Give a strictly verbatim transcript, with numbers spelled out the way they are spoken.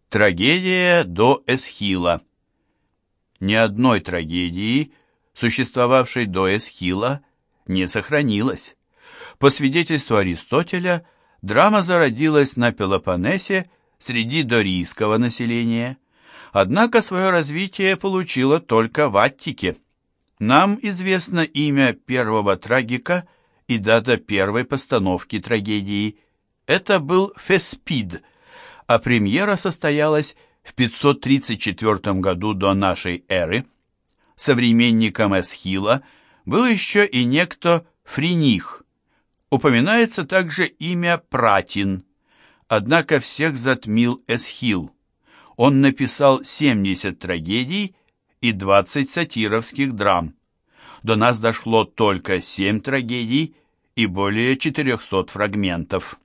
Трагедия до Эсхила. Ни одной трагедии, существовавшей до Эсхила, не сохранилось. По свидетельству Аристотеля, драма зародилась на Пелопоннесе среди дорийского населения, однако свое развитие получила только в Аттике. Нам известно имя первого трагика и дата первой постановки трагедии. Это был Феспид, а премьера состоялась в пятьсот тридцать четвёртом году до нашей эры. Современником Эсхила был еще и некто Фриних. Упоминается также имя Пратин, однако всех затмил Эсхил. Он написал семьдесят трагедий и двадцать сатировских драм. До нас дошло только семь трагедий и более четырехсот фрагментов.